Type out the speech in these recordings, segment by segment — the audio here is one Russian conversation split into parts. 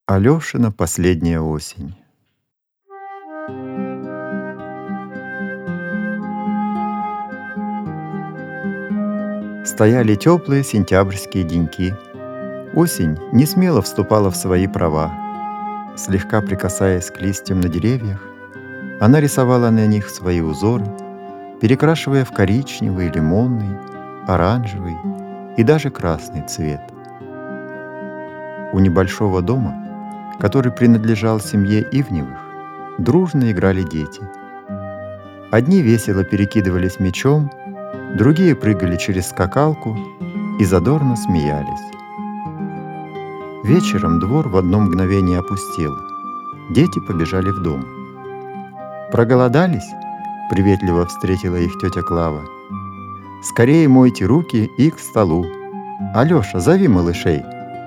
Алёшина последняя осень. Стояли теплые сентябрьские деньки. Осень не смело вступала в свои права. Слегка прикасаясь к листьям на деревьях, она рисовала на них свои узоры, перекрашивая в коричневый, лимонный, оранжевый и даже красный цвет. У небольшого дома, который принадлежал семье Ивневых, дружно играли дети. Одни весело перекидывались мячом, другие прыгали через скакалку и задорно смеялись. Вечером двор в одно мгновение опустел. Дети побежали в дом. «Проголодались?» — приветливо встретила их тетя Клава. «Скорее мойте руки и к столу. Алёша, зови малышей!»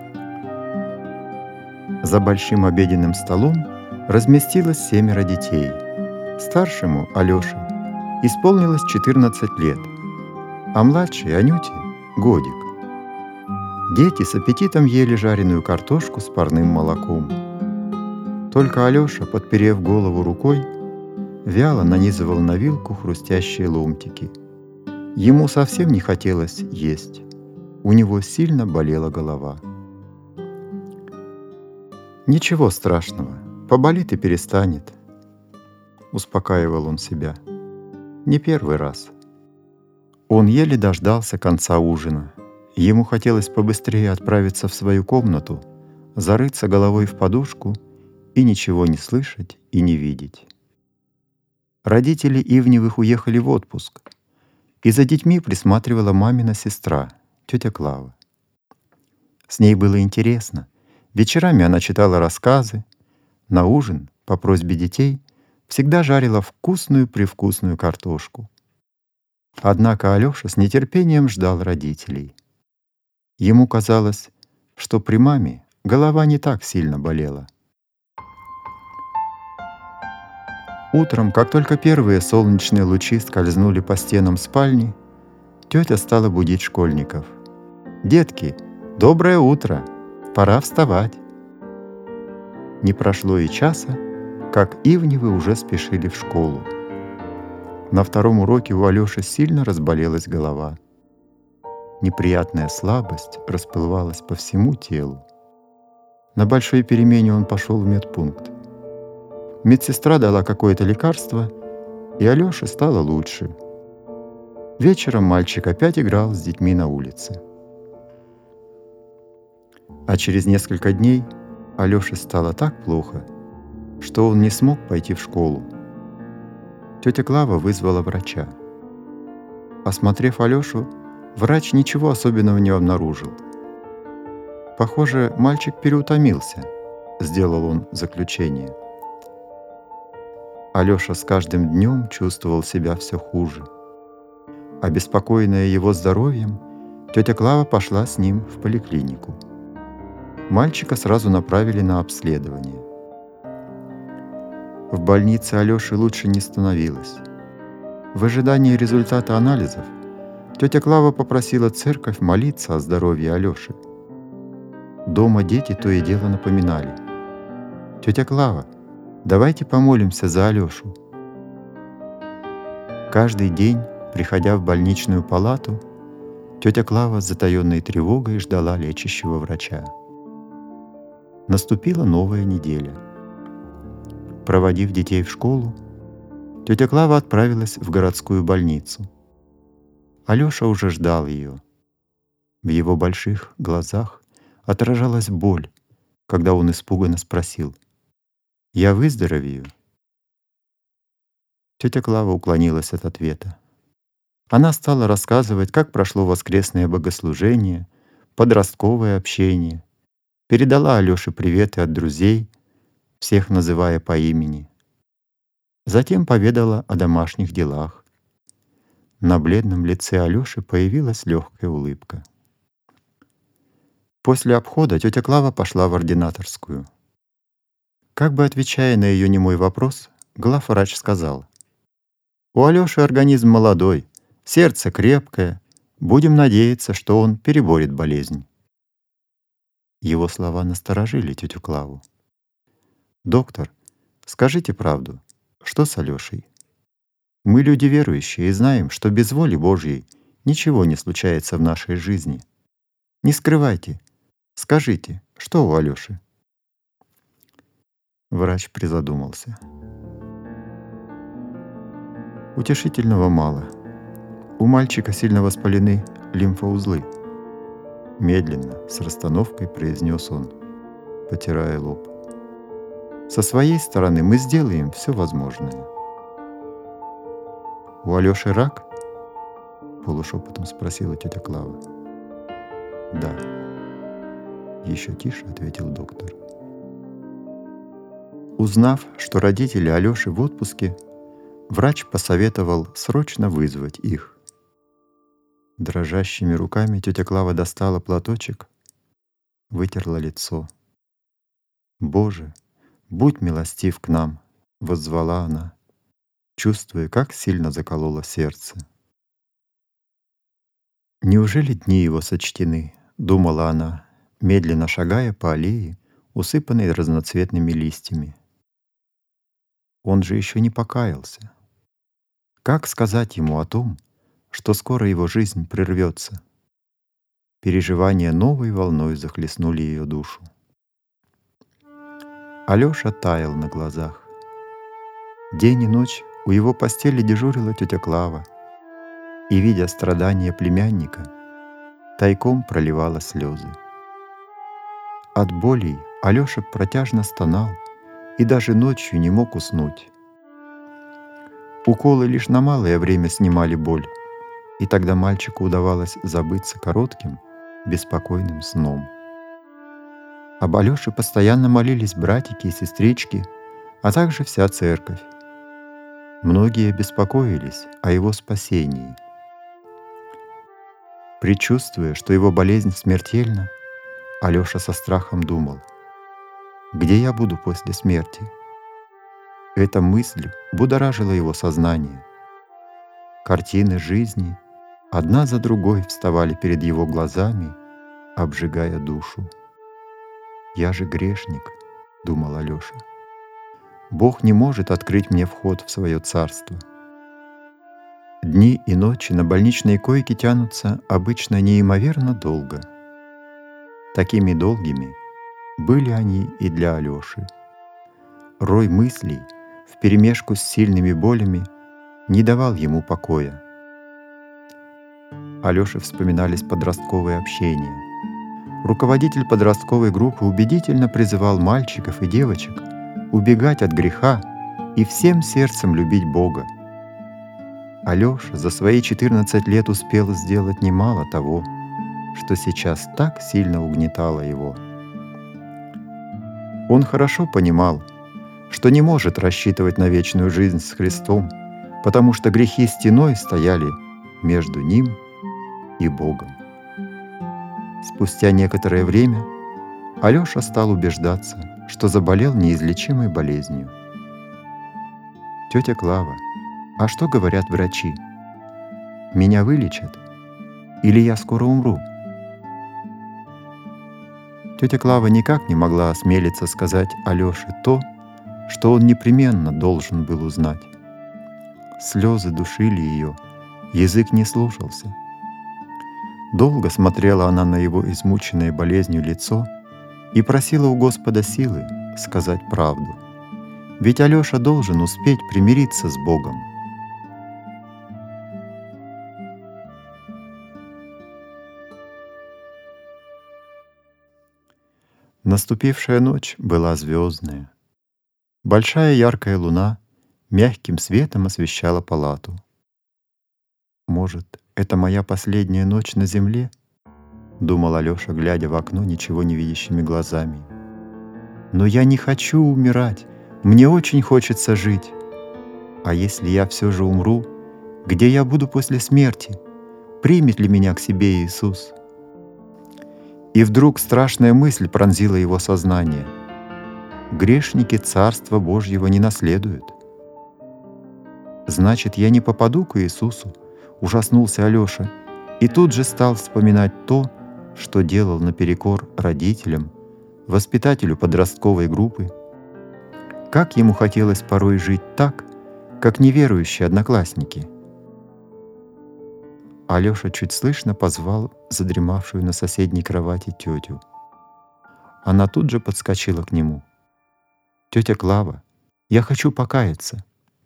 За большим обеденным столом разместилось 7 детей. Старшему, Алёше, исполнилось 14 лет, а младшей, Анюте, годик. Дети с аппетитом ели жареную картошку с парным молоком. Только Алёша, подперев голову рукой, вяло нанизывал на вилку хрустящие ломтики. Ему совсем не хотелось есть. У него сильно болела голова. «Ничего страшного, поболит и перестанет», — успокаивал он себя. Не первый раз. Он еле дождался конца ужина. Ему хотелось побыстрее отправиться в свою комнату, зарыться головой в подушку и ничего не слышать и не видеть. Родители Ивневых уехали в отпуск, и за детьми присматривала мамина сестра, тетя Клава. С ней было интересно. Вечерами она читала рассказы. На ужин, по просьбе детей, всегда жарила вкусную-привкусную картошку. Однако Алёша с нетерпением ждал родителей. Ему казалось, что при маме голова не так сильно болела. Утром, как только первые солнечные лучи скользнули по стенам спальни, тетя стала будить школьников. «Детки, доброе утро! Пора вставать!» Не прошло и часа, как Ивневы уже спешили в школу. На втором уроке у Алёши сильно разболелась голова. Неприятная слабость расплывалась по всему телу. На большой перемене он пошел в медпункт. Медсестра дала какое-то лекарство, и Алёше стало лучше. Вечером мальчик опять играл с детьми на улице. А через несколько дней Алёше стало так плохо, что он не смог пойти в школу. Тетя Клава вызвала врача. Осмотрев Алёшу, врач ничего особенного не обнаружил. «Похоже, мальчик переутомился», — сделал он заключение. Алёша с каждым днем чувствовал себя все хуже. Обеспокоенная его здоровьем, тетя Клава пошла с ним в поликлинику. Мальчика сразу направили на обследование. В больнице Алёше лучше не становилось. В ожидании результата анализов тетя Клава попросила церковь молиться о здоровье Алёши. Дома дети то и дело напоминали: «Тетя Клава, давайте помолимся за Алёшу». Каждый день, приходя в больничную палату, тетя Клава с затаённой тревогой ждала лечащего врача. Наступила новая неделя. Проводив детей в школу, тетя Клава отправилась в городскую больницу. Алёша уже ждал ее. В его больших глазах отражалась боль, когда он испуганно спросил: «Я выздоровею?» Тетя Клава уклонилась от ответа. Она стала рассказывать, как прошло воскресное богослужение, подростковое общение, передала Алёше приветы от друзей, всех называя по имени. Затем поведала о домашних делах. На бледном лице Алёши появилась легкая улыбка. После обхода тетя Клава пошла в ординаторскую. Как бы отвечая на ее немой вопрос, главврач сказал: «У Алёши организм молодой, сердце крепкое, будем надеяться, что он переборет болезнь». Его слова насторожили тетю Клаву. «Доктор, скажите правду, что с Алёшей? Мы люди верующие и знаем, что без воли Божьей ничего не случается в нашей жизни. Не скрывайте, скажите, что у Алёши?» Врач призадумался. Утешительного мало. У мальчика сильно воспалены лимфоузлы. Медленно, с расстановкой произнес он, потирая лоб. Со своей стороны мы сделаем все возможное. «У Алёши рак?» — полушепотом спросила тетя Клава. «Да», — еще тише ответил доктор. Узнав, что родители Алёши в отпуске, врач посоветовал срочно вызвать их. Дрожащими руками тетя Клава достала платочек, вытерла лицо. «Боже, будь милостив к нам!» — воззвала она, чувствуя, как сильно закололо сердце. «Неужели дни его сочтены?» — думала она, медленно шагая по аллее, усыпанной разноцветными листьями. Он же еще не покаялся. Как сказать ему о том, что скоро его жизнь прервется? Переживания новой волной захлестнули ее душу. Алёша таял на глазах. День и ночь у его постели дежурила тетя Клава, и, видя страдания племянника, тайком проливала слезы. От болей Алёша протяжно стонал и даже ночью не мог уснуть. Уколы лишь на малое время снимали боль, и тогда мальчику удавалось забыться коротким, беспокойным сном. Об Алёше постоянно молились братики и сестрички, а также вся церковь. Многие беспокоились о его спасении. Предчувствуя, что его болезнь смертельна, Алёша со страхом думал: «Где я буду после смерти?» Эта мысль будоражила его сознание. Картины жизни одна за другой вставали перед его глазами, обжигая душу. «Я же грешник», — думал Алёша. «Бог не может открыть мне вход в свое царство». Дни и ночи на больничной койке тянутся обычно неимоверно долго. Такими долгими были они и для Алёши. Рой мыслей вперемешку с сильными болями не давал ему покоя. Алёше вспоминались подростковые общения. Руководитель подростковой группы убедительно призывал мальчиков и девочек убегать от греха и всем сердцем любить Бога. Алёша за свои 14 лет успел сделать немало того, что сейчас так сильно угнетало его. Он хорошо понимал, что не может рассчитывать на вечную жизнь с Христом, потому что грехи стеной стояли между ним и Богом. Спустя некоторое время Алёша стал убеждаться, что заболел неизлечимой болезнью. «Тётя Клава, а что говорят врачи? Меня вылечат? Или я скоро умру?» Тётя Клава никак не могла осмелиться сказать Алёше то, что он непременно должен был узнать. Слезы душили ее, язык не слушался. Долго смотрела она на его измученное болезнью лицо и просила у Господа силы сказать правду. Ведь Алёша должен успеть примириться с Богом. Наступившая ночь была звездная. Большая яркая луна мягким светом освещала палату. «Может, это моя последняя ночь на земле?» — думал Алёша, глядя в окно ничего не видящими глазами. «Но я не хочу умирать, мне очень хочется жить. А если я все же умру, где я буду после смерти? Примет ли меня к себе Иисус?» И вдруг страшная мысль пронзила его сознание. Грешники Царства Божьего не наследуют. «Значит, я не попаду к Иисусу?» — ужаснулся Алёша, и тут же стал вспоминать то, что делал наперекор родителям, воспитателю подростковой группы. Как ему хотелось порой жить так, как неверующие одноклассники. Алёша чуть слышно позвал задремавшую на соседней кровати тетю. Она тут же подскочила к нему. «Тетя Клава, я хочу покаяться».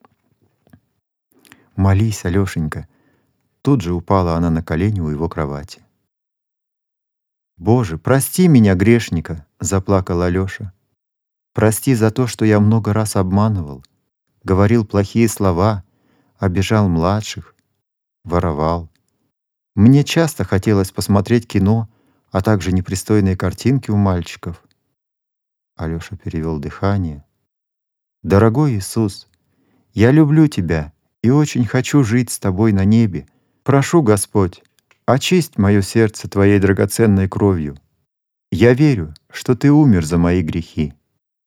«Молись, Алёшенька». Тут же упала она на колени у его кровати. «Боже, прости меня, грешника!» — заплакал Алёша. «Прости за то, что я много раз обманывал, говорил плохие слова, обижал младших, воровал. Мне часто хотелось посмотреть кино, а также непристойные картинки у мальчиков». Алёша перевел дыхание. «Дорогой Иисус, я люблю Тебя и очень хочу жить с Тобой на небе. Прошу, Господь, очисть мое сердце Твоей драгоценной кровью. Я верю, что Ты умер за мои грехи».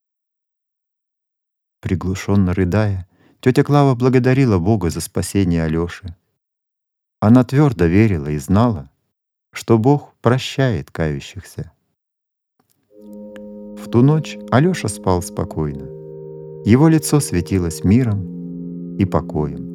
Приглушенно рыдая, тетя Клава благодарила Бога за спасение Алёши. Она твердо верила и знала, что Бог прощает кающихся. В ту ночь Алёша спал спокойно. Его лицо светилось миром и покоем.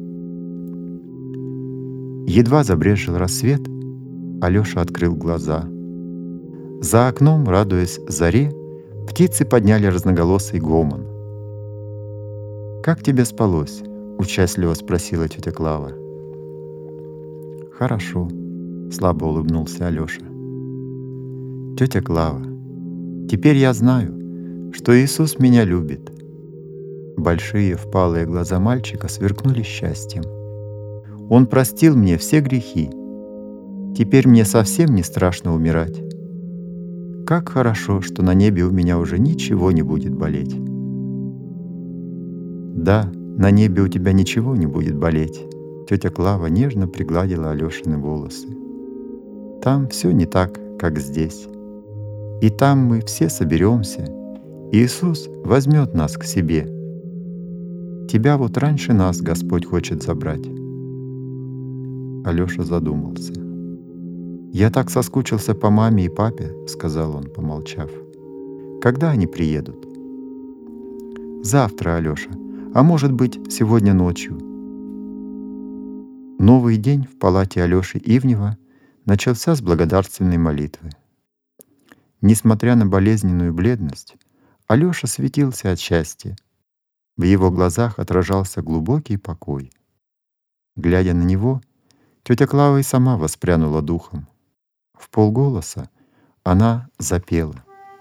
Едва забрезжил рассвет, Алёша открыл глаза. За окном, радуясь заре, птицы подняли разноголосый гомон. «Как тебе спалось?» — участливо спросила тетя Клава. «Хорошо», — слабо улыбнулся Алёша. «Тетя Клава, теперь я знаю, что Иисус меня любит». Большие впалые глаза мальчика сверкнули счастьем. «Он простил мне все грехи. Теперь мне совсем не страшно умирать. Как хорошо, что на небе у меня уже ничего не будет болеть». «Да, на небе у тебя ничего не будет болеть», — тетя Клава нежно пригладила Алёшины волосы. «Там все не так, как здесь. И там мы все соберемся, и Иисус возьмет нас к себе. Тебя вот раньше нас Господь хочет забрать». Алёша задумался. «Я так соскучился по маме и папе», — сказал он, помолчав. «Когда они приедут?» «Завтра, Алёша, а может быть, сегодня ночью». Новый день в палате Алёши Ивнева начался с благодарственной молитвы. Несмотря на болезненную бледность, Алёша светился от счастья. В его глазах отражался глубокий покой. Глядя на него, тетя Клава и сама воспрянула духом. Вполголоса она запела.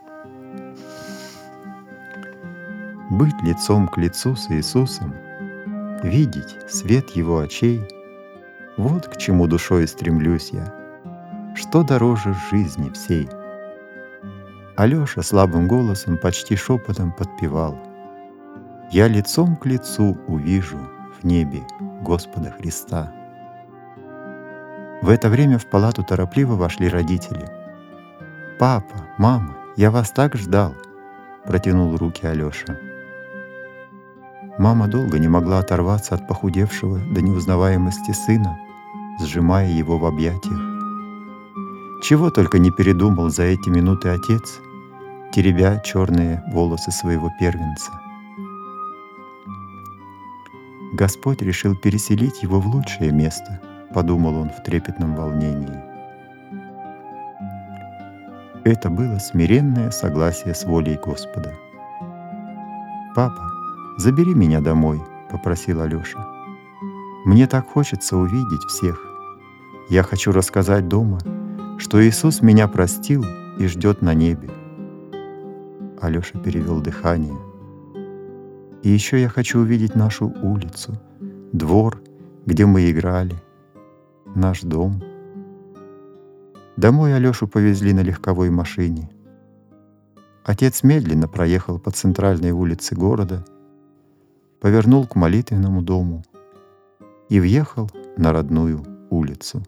«Быть лицом к лицу с Иисусом, видеть свет Его очей, вот к чему душой стремлюсь я, что дороже жизни всей». Алёша слабым голосом, почти шепотом подпевал: «Я лицом к лицу увижу в небе Господа Христа». В это время в палату торопливо вошли родители. «Папа, мама, я вас так ждал», — протянул руки Алёша. Мама долго не могла оторваться от похудевшего до неузнаваемости сына, сжимая его в объятиях. Чего только не передумал за эти минуты отец, теребя черные волосы своего первенца. Господь решил переселить его в лучшее место, подумал он в трепетном волнении. Это было смиренное согласие с волей Господа. «Папа, забери меня домой», — попросил Алёша. «Мне так хочется увидеть всех. Я хочу рассказать дома, что Иисус меня простил и ждет на небе». Алёша перевел дыхание. «И еще я хочу увидеть нашу улицу, двор, где мы играли, наш дом». Домой Алёшу повезли на легковой машине. Отец медленно проехал по центральной улице города, повернул к молитвенному дому и въехал на родную улицу.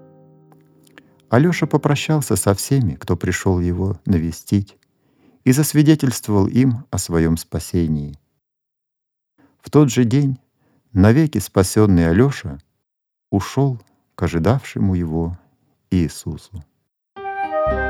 Алёша попрощался со всеми, кто пришел его навестить, и засвидетельствовал им о своем спасении. В тот же день навеки спасенный Алёша ушел к ожидавшему его Иисусу.